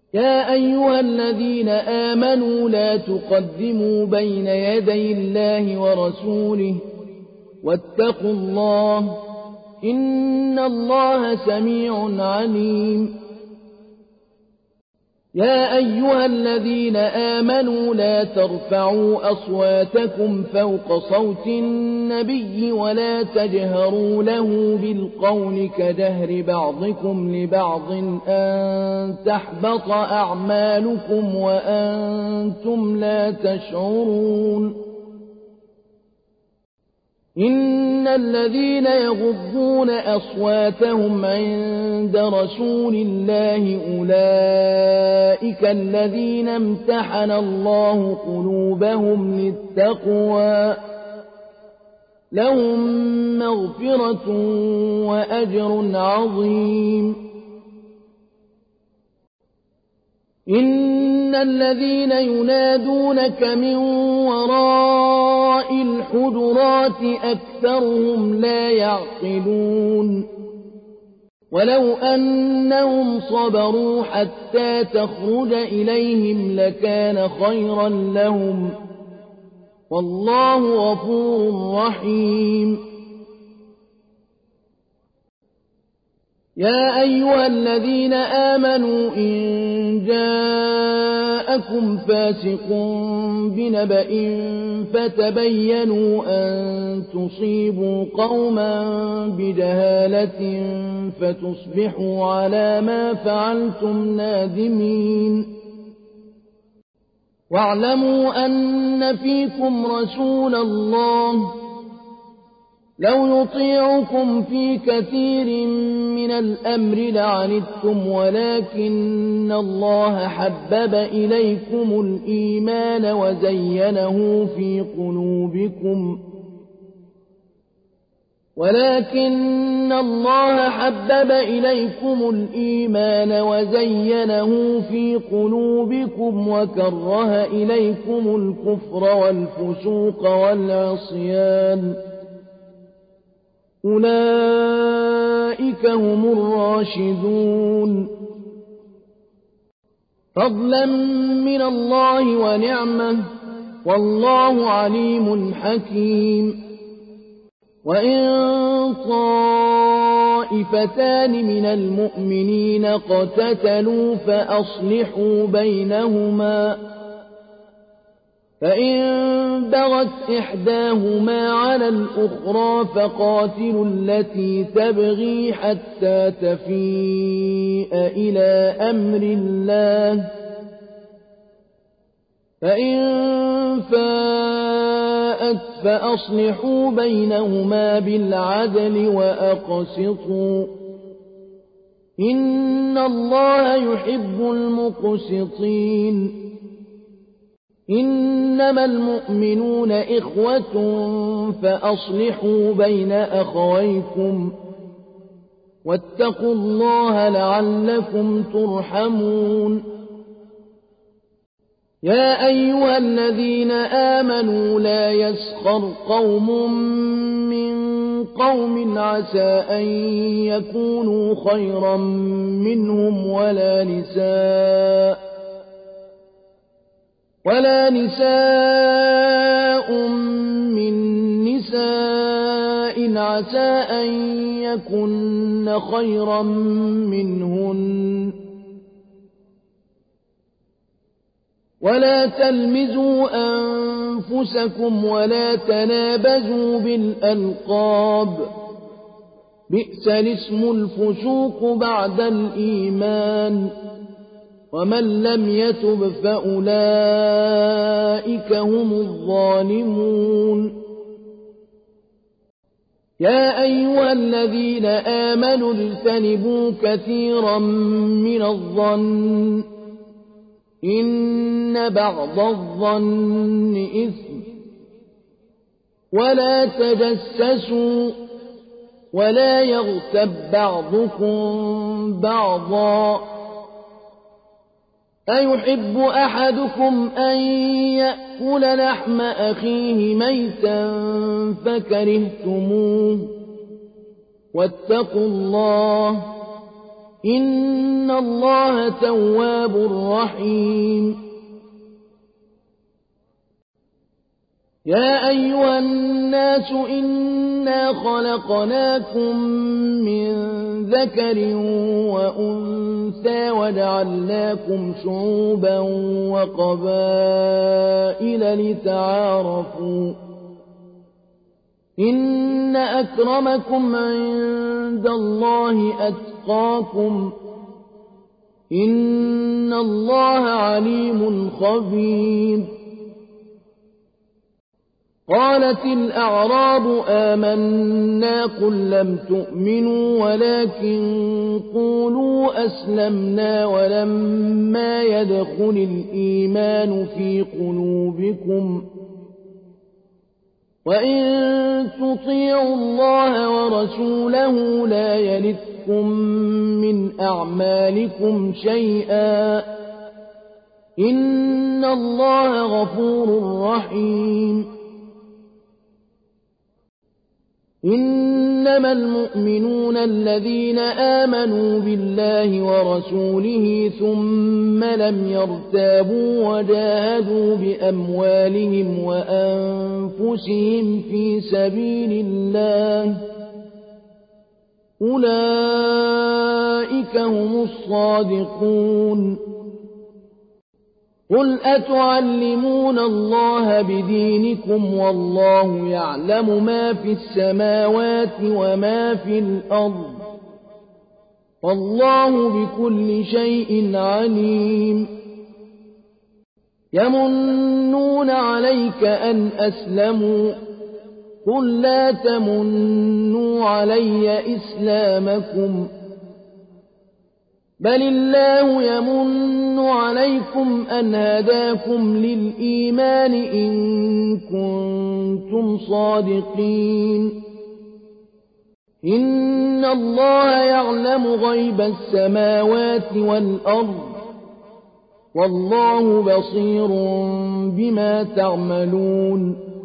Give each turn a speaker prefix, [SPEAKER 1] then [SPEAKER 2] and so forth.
[SPEAKER 1] يا أيها الذين آمنوا لا تقدموا بين يدي الله ورسوله واتقوا الله إن الله سميع عليم. يا أيها الذين آمنوا لا ترفعوا أصواتكم فوق صوت النبي ولا تجهروا له بالقول كجهر بعضكم لبعض أن تحبط أعمالكم وأنتم لا تشعرون. إن الذين يغضون أصواتهم عند رسول الله أولئك الذين امتحن الله قلوبهم للتقوى لهم مغفرة وأجر عظيم. إن الذين ينادونك من وراء الحجرات أكثرهم لا يعقلون. ولو أنهم صبروا حتى تخرج إليهم لكان خيرا لهم والله غفور رحيم. يا أيها الذين آمنوا إن جاءكم فاسق بنبأ فتبينوا أن تصيبوا قوما بجهالة فتصبحوا على ما فعلتم نادمين. واعلموا أن فيكم رسول الله لو يطيعكم في كثير من الأمر لعنتم ولكن الله حبب إليكم الإيمان وزينه في قلوبكم وكره إليكم الكفر والفسوق والعصيان أولئك هم الراشدون فضلا من الله ونعمة والله عليم حكيم. وإن طائفتان من المؤمنين اقتتلوا فأصلحوا بينهما فإن بغت إحداهما على الأخرى فقاتلوا التي تبغي حتى تفيء إلى أمر الله فإن فاءت فأصلحوا بينهما بالعدل وأقسطوا إن الله يحب المقسطين. إنما المؤمنون إخوة فأصلحوا بين أخويكم واتقوا الله لعلكم ترحمون. يا أيها الذين آمنوا لا يسخر قوم من قوم عسى أن يكونوا خيرا منهم ولا نساء من نساء عسى أن يكن خيرا منهن ولا تلمزوا أنفسكم ولا تنابزوا بالألقاب بئس الاسم الفسوق بعد الإيمان ومن لم يتب فأولئك هم الظالمون. يا أيها الذين آمنوا اجتنبوا كثيرا من الظن إن بعض الظن إثم ولا تجسسوا ولا يغتب بعضكم بعضا أيحب أحدكم أن يأكل لحم أخيه ميتا فكرهتموه واتقوا الله إن الله تواب رحيم يا أيها الناس إنا خلقناكم من ذكر وأنثى وجعلناكم شعوبا وقبائل لتعارفوا إن أكرمكم عند الله أتقاكم إن الله عليم خبير قالت الأعراب آمنا قل لم تؤمنوا ولكن قولوا أسلمنا ولما يدخل الإيمان في قلوبكم وإن تطيعوا الله ورسوله لا يلتكم من أعمالكم شيئا إن الله غفور رحيم إنما المؤمنون الذين آمنوا بالله ورسوله ثم لم يرتابوا وجاهدوا بأموالهم وأنفسهم في سبيل الله أولئك هم الصادقون قل أتعلمون الله بدينكم والله يعلم ما في السماوات وما في الأرض والله بكل شيء عليم يمنون عليك أن أسلموا قل لا تمنوا علي إسلامكم بل الله يمن عليكم أن هداكم للإيمان إن كنتم صادقين إن الله يعلم غيب السماوات والأرض والله بصير بما تعملون